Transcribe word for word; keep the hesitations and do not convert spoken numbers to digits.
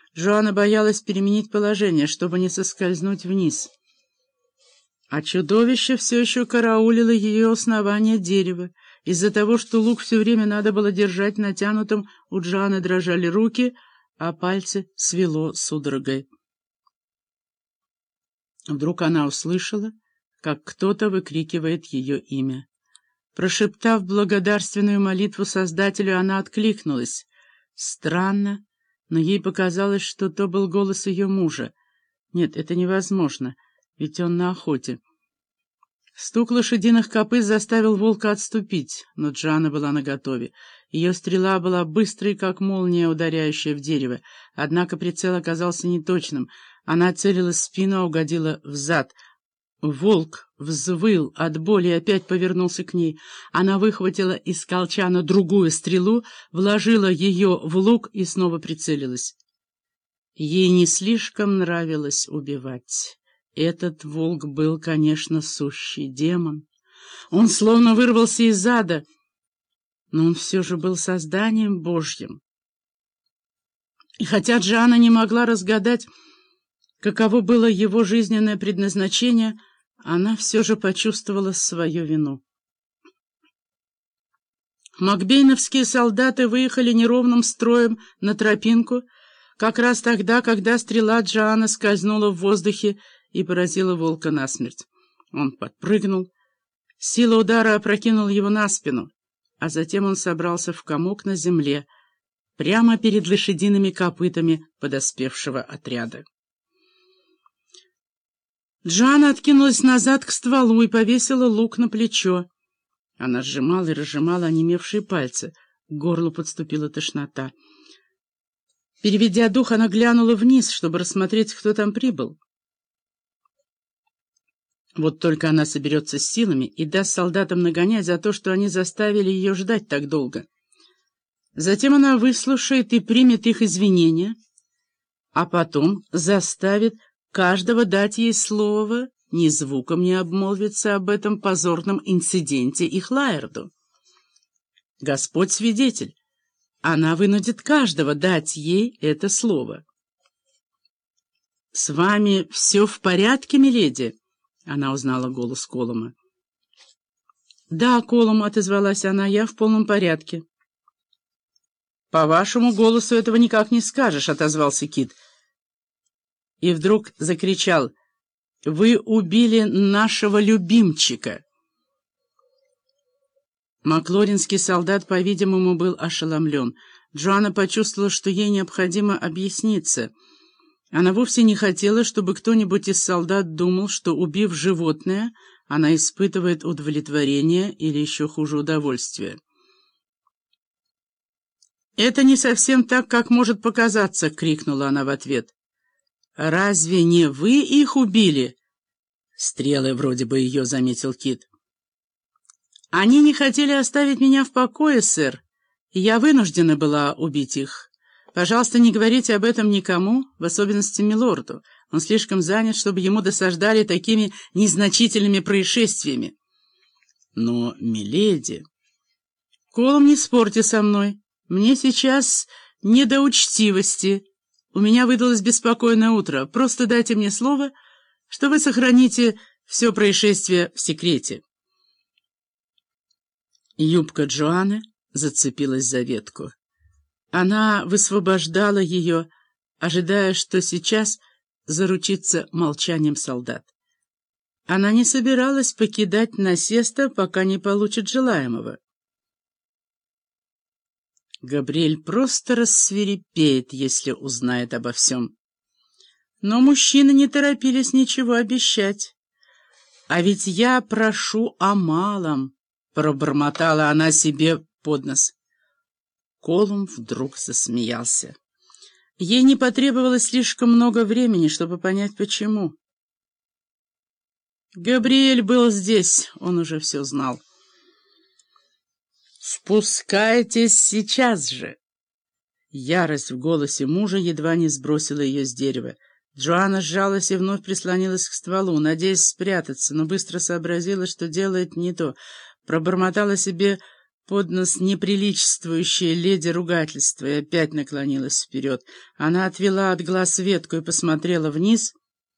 Джоанна боялась переменить положение, чтобы не соскользнуть вниз. А чудовище все еще караулило ее основание дерева. Из-за того, что лук все время надо было держать натянутым, у Джоанны дрожали руки, а пальцы свело судорогой. Вдруг она услышала, как кто-то выкрикивает ее имя. Прошептав благодарственную молитву Создателю, она откликнулась. Странно, но ей показалось, что то был голос ее мужа. Нет, это невозможно, ведь он на охоте. Стук лошадиных копыт заставил волка отступить, но Джоанна была наготове. Ее стрела была быстрой, как молния, ударяющая в дерево. Однако прицел оказался неточным. Она целилась в спину, а угодила в зад. Волк взвыл от боли и опять повернулся к ней. Она выхватила из колчана другую стрелу, вложила ее в лук и снова прицелилась. Ей не слишком нравилось убивать. Этот волк был, конечно, сущий демон. Он словно вырвался из ада, но он все же был созданием Божьим. И хотя Джоанна не могла разгадать, каково было его жизненное предназначение, она все же почувствовала свою вину. Макбейновские солдаты выехали неровным строем на тропинку, как раз тогда, когда стрела Джоанны скользнула в воздухе и поразила волка насмерть. Он подпрыгнул, сила удара опрокинула его на спину, а затем он собрался в комок на земле, прямо перед лошадиными копытами подоспевшего отряда. Джоанна откинулась назад к стволу и повесила лук на плечо. Она сжимала и разжимала онемевшие пальцы. К горлу подступила тошнота. Переведя дух, она глянула вниз, чтобы рассмотреть, кто там прибыл. Вот только она соберется с силами и даст солдатам нагонять за то, что они заставили ее ждать так долго. Затем она выслушает и примет их извинения, а потом заставит каждого дать ей слово, ни звуком не обмолвиться об этом позорном инциденте их Лаэрду. Господь свидетель, она вынудит каждого дать ей это слово. — С вами все в порядке, миледи? — она узнала голос Колума. — Да, Колум, — отозвалась она, — я в полном порядке. — По вашему голосу этого никак не скажешь, — отозвался Кит. И вдруг закричал: «Вы убили нашего любимчика!» Маклоринский солдат, по-видимому, был ошеломлен. Джоанна почувствовала, что ей необходимо объясниться. Она вовсе не хотела, чтобы кто-нибудь из солдат думал, что, убив животное, она испытывает удовлетворение или еще хуже удовольствие. «Это не совсем так, как может показаться!» — крикнула она в ответ. «Разве не вы их убили?» Стрелы вроде бы ее, заметил Кит. «Они не хотели оставить меня в покое, сэр, и я вынуждена была убить их. Пожалуйста, не говорите об этом никому, в особенности милорду. Он слишком занят, чтобы ему досаждали такими незначительными происшествиями». «Но, миледи...» «Колум, не спорьте со мной. Мне сейчас не до учтивости. У меня выдалось беспокойное утро. Просто дайте мне слово, что вы сохраните все происшествие в секрете». Юбка Джоанны зацепилась за ветку. Она высвобождала ее, ожидая, что сейчас заручится молчанием солдат. Она не собиралась покидать насеста, пока не получит желаемого. Габриэль просто рассвирепеет, если узнает обо всем. Но мужчины не торопились ничего обещать. «А ведь я прошу о малом», — пробормотала она себе под нос. Колум вдруг засмеялся. Ей не потребовалось слишком много времени, чтобы понять, почему. Габриэль был здесь, он уже все знал. «Спускайтесь сейчас же!» Ярость в голосе мужа едва не сбросила ее с дерева. Джоанна сжалась и вновь прислонилась к стволу, надеясь спрятаться, но быстро сообразила, что делает не то. Пробормотала себе под нос неприличествующее леди ругательство и опять наклонилась вперед. Она отвела от глаз ветку и посмотрела вниз.